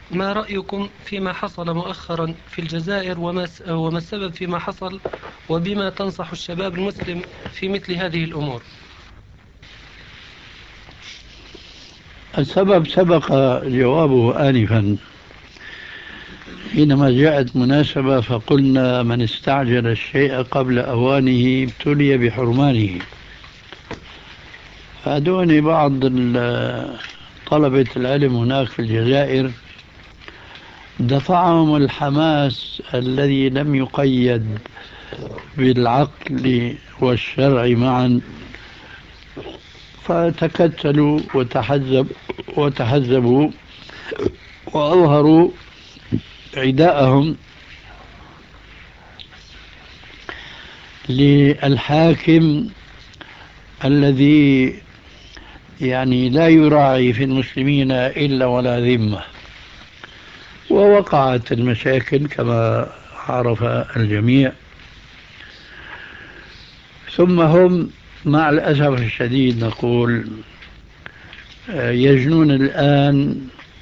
ما رأيكم فيما حصل مؤخرا في الجزائر، وما السبب فيما حصل، وبما تنصح الشباب المسلم في مثل هذه الأمور؟ السبب سبق جوابه آنفا حينما جاءت مناسبة فقلنا من استعجل الشيء قبل أوانه ابتلي بحرمانه. فأدوني بعض طلبة العلم هناك في الجزائر دفعهم الحماس الذي لم يقيد بالعقل والشرع معا، فتكتلوا وتحزبوا وأظهروا عداءهم للحاكم الذي يعني لا يراعي في المسلمين إلا ولا ذمة. ووقعت المشاكل كما عرف الجميع. ثم هم مع الأسف الشديد نقول يجنون الآن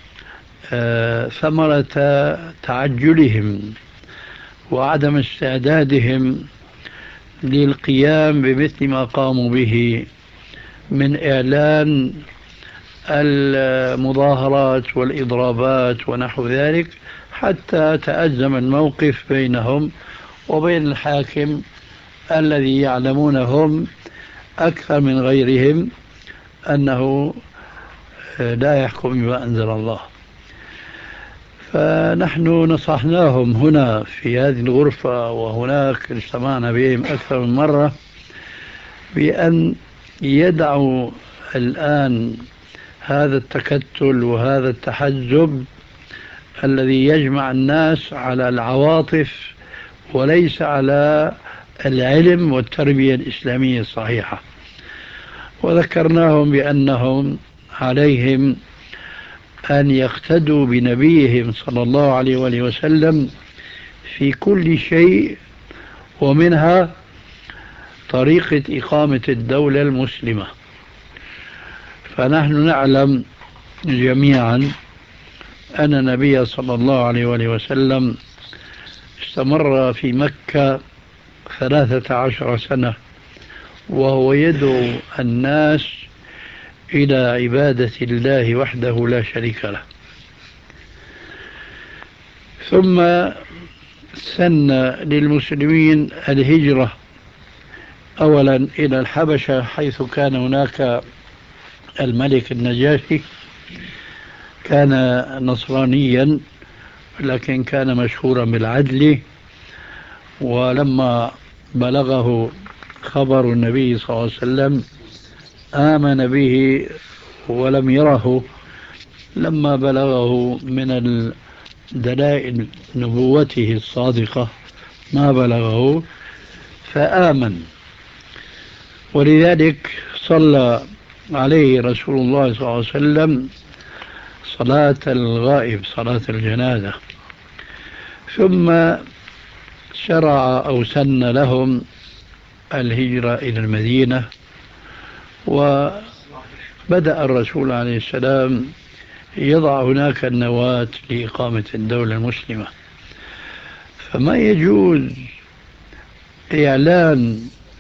ثمرة تعجلهم وعدم استعدادهم للقيام بمثل ما قاموا به من إعلان المظاهرات والإضرابات ونحو ذلك، حتى تأزم الموقف بينهم وبين الحاكم الذي يعلمون هم أكثر من غيرهم أنه لا يحكم بما أنزل الله. فنحن نصحناهم هنا في هذه الغرفة، وهناك اجتمعنا بهم أكثر من مرة، بأن يدعوا الآن هذا التكتل وهذا التحزب الذي يجمع الناس على العواطف وليس على العلم والتربية الإسلامية الصحيحة. وذكرناهم بأنهم عليهم أن يقتدوا بنبيهم صلى الله عليه وآله وسلم في كل شيء، ومنها طريقة إقامة الدولة المسلمة. فنحن نعلم جميعا أن النبي صلى الله عليه وآله وسلم استمر في مكة 13 سنة وهو يدعو الناس إلى عبادة الله وحده لا شريك له. ثم سن للمسلمين الهجرة أولا إلى الحبشة، حيث كان هناك الملك النجاشي، كان نصرانيا لكن كان مشهورا بالعدل. ولما بلغه خبر النبي صلى الله عليه وسلم آمن به ولم يره. لما بلغه من دلائل نبوته الصادقة ما بلغه فآمن. ولذلك صلى عليه رسول الله صلى الله عليه وسلم صلاة الغائب، صلاة الجنازة. ثم شرع أو سن لهم الهجرة إلى المدينة، وبدأ الرسول عليه السلام يضع هناك النواة لإقامة الدولة المسلمة. فما يجوز إعلان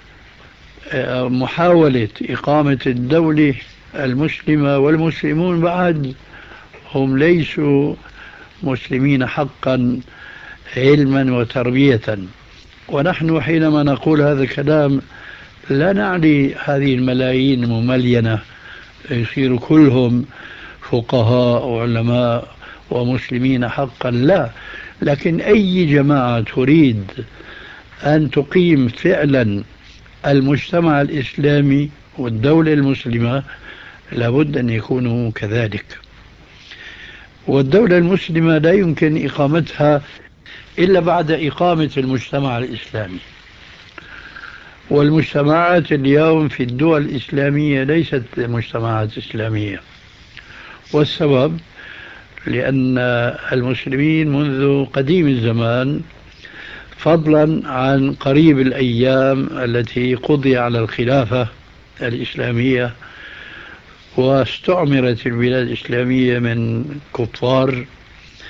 محاولة إقامة الدولة المسلمة والمسلمون بعد هم ليسوا مسلمين حقا علما وتربية. ونحن حينما نقول هذا الكلام لا نعني هذه الملايين المملينة يصير كلهم فقهاء وعلماء ومسلمين حقا، لا، لكن أي جماعة تريد أن تقيم فعلا المجتمع الإسلامي والدولة المسلمة لابد أن يكونوا كذلك. والدولة المسلمة لا يمكن إقامتها إلا بعد إقامة المجتمع الإسلامي. والمجتمعات اليوم في الدول الإسلامية ليست مجتمعات إسلامية، والسبب لأن المسلمين منذ قديم الزمان، فضلا عن قريب الأيام التي قضي على الخلافة الإسلامية واستعمرت البلاد الإسلامية من كفار،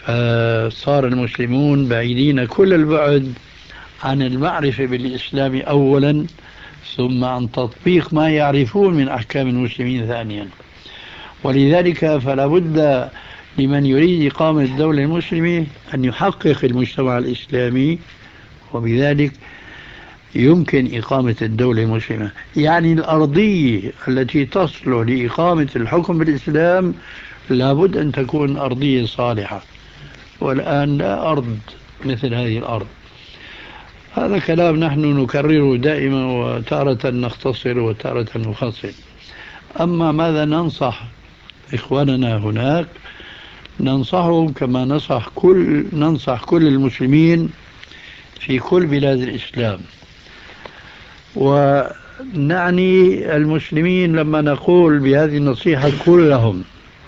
فصار المسلمون بعيدين كل البعد عن المعرفة بالإسلام أولا، ثم عن تطبيق ما يعرفون من أحكام المسلمين ثانيا. ولذلك فلا بد لمن يريد إقامة الدولة المسلمة أن يحقق المجتمع الإسلامي، وبذلك يمكن إقامة الدولة المسلمة. يعني الأرضية التي تصلح لإقامة الحكم بالإسلام لابد أن تكون أرضية صالحة، والآن لا أرض مثل هذه الأرض. هذا كلام نحن نكرره دائما، وتارة نختصر وتارة نفصل. أما ماذا ننصح إخواننا هناك؟ ننصحهم كما ننصح كل المسلمين في كل بلاد الإسلام. ونعني المسلمين لما نقول بهذه النصيحة كلهم،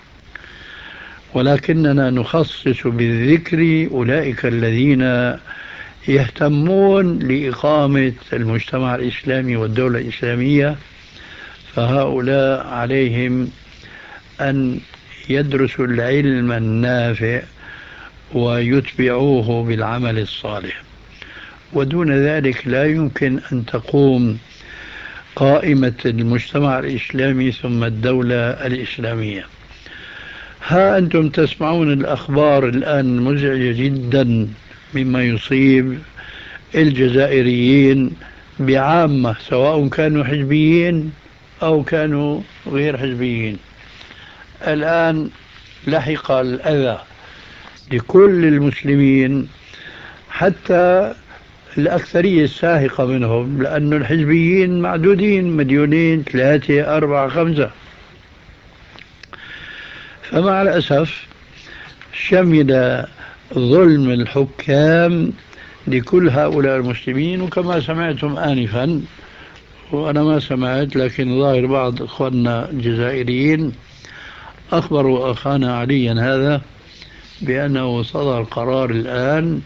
ولكننا نخصص بالذكر أولئك الذين يهتمون لإقامة المجتمع الإسلامي والدولة الإسلامية، فهؤلاء عليهم أن يدرسوا العلم النافع ويتبعوه بالعمل الصالح، ودون ذلك لا يمكن أن تقوم قائمة المجتمع الإسلامي ثم الدولة الإسلامية. ها أنتم تسمعون الأخبار الآن مزعجة جدا مما يصيب الجزائريين بعامة، سواء كانوا حزبيين أو كانوا غير حزبيين. الآن لحق الأذى لكل المسلمين، حتى الأكثرية الساهقة منهم، لأن الحزبيين معدودين، 2 3 4 5. فمع الأسف شمل ظلم الحكام لكل هؤلاء المسلمين. وكما سمعتم آنفا، وأنا ما سمعت لكن ظاهر بعض إخواننا الجزائريين أخبروا أخانا عليا هذا بأنه صدر قرار الآن،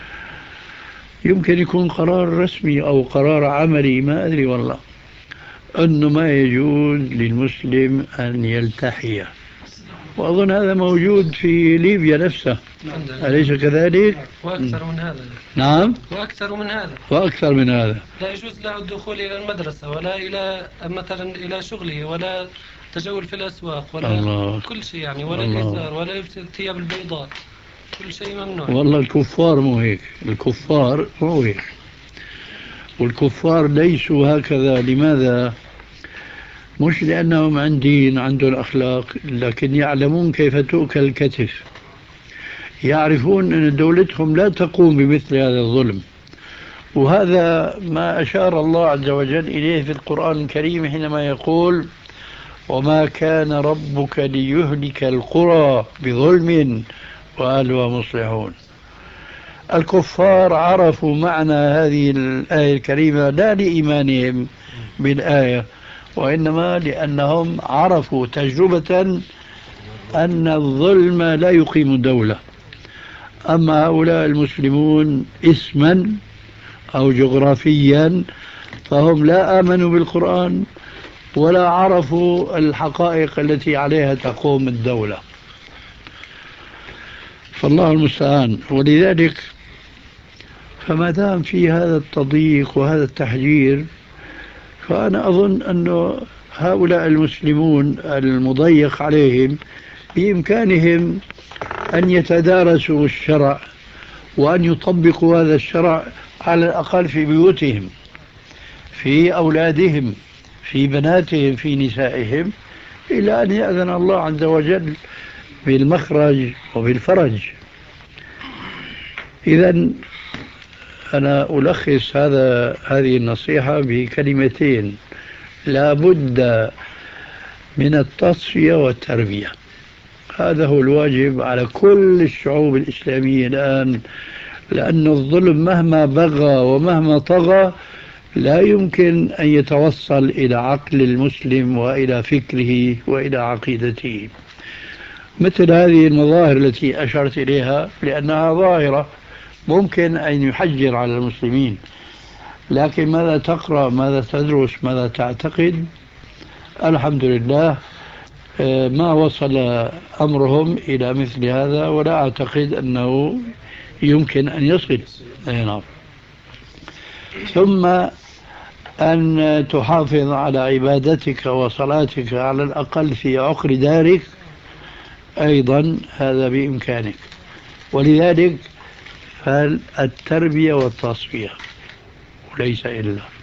يمكن يكون قرار رسمي أو قرار عملي، ما أدري والله، أنه ما يجوز للمسلم أن يلتحي. وأظن هذا موجود في ليبيا نفسها، أليس كذلك؟ وأكثر من هذا. نعم، وأكثر من هذا. لا يجوز له الدخول إلى المدرسة، ولا إلى مثلا إلى شغله، ولا تجول في الأسواق، ولا الله. كل شيء يعني، ولا الإزار، ولا الثياب البيضاء، كل شيء ممنوع. والله الكفار مو هيك، الكفار مو هيك، والكفار ليسوا هكذا. لماذا؟ مش لأنهم عندهم أخلاق، لكن يعلمون كيف تؤكل الكتف، يعرفون أن دولتهم لا تقوم بمثل هذا الظلم. وهذا ما أشار الله عز وجل إليه في القرآن الكريم حينما يقول: وما كان ربك ليهلك القرى بظلم وأهلها مصلحون. الكفار عرفوا معنى هذه الآية الكريمة لا لإيمانهم بالآية، وإنما لأنهم عرفوا تجربة أن الظلم لا يقيم الدولة. أما هؤلاء المسلمون اسما أو جغرافيا فهم لا آمنوا بالقرآن ولا عرفوا الحقائق التي عليها تقوم الدولة، فالله المستعان. ولذلك فما دام في هذا التضييق وهذا التحجير، فأنا أظن أن هؤلاء المسلمون المضيق عليهم بإمكانهم أن يتدارسوا الشرع وأن يطبقوا هذا الشرع على الأقل في بيوتهم، في أولادهم، في بناتهم، في نسائهم، إلى أن يأذن الله عز وجل بالمخرج وبالفرج. إذن أنا ألخص هذه النصيحة بكلمتين: لا بد من التصفية والتربية. هذا هو الواجب على كل الشعوب الإسلامية الآن، لأن الظلم مهما بغى ومهما طغى لا يمكن أن يتوصل إلى عقل المسلم وإلى فكره وإلى عقيدته. مثل هذه المظاهر التي أشرت إليها، لأنها ظاهرة ممكن أن يحجر على المسلمين، لكن ماذا تقرأ، ماذا تدرس، ماذا تعتقد؟ الحمد لله ما وصل أمرهم إلى مثل هذا، ولا أعتقد أنه يمكن أن يصل. نعم. ثم أن تحافظ على عبادتك وصلاتك على الأقل في عقر دارك أيضا هذا بإمكانك. ولذلك فالتربية والتصفية وليس إلا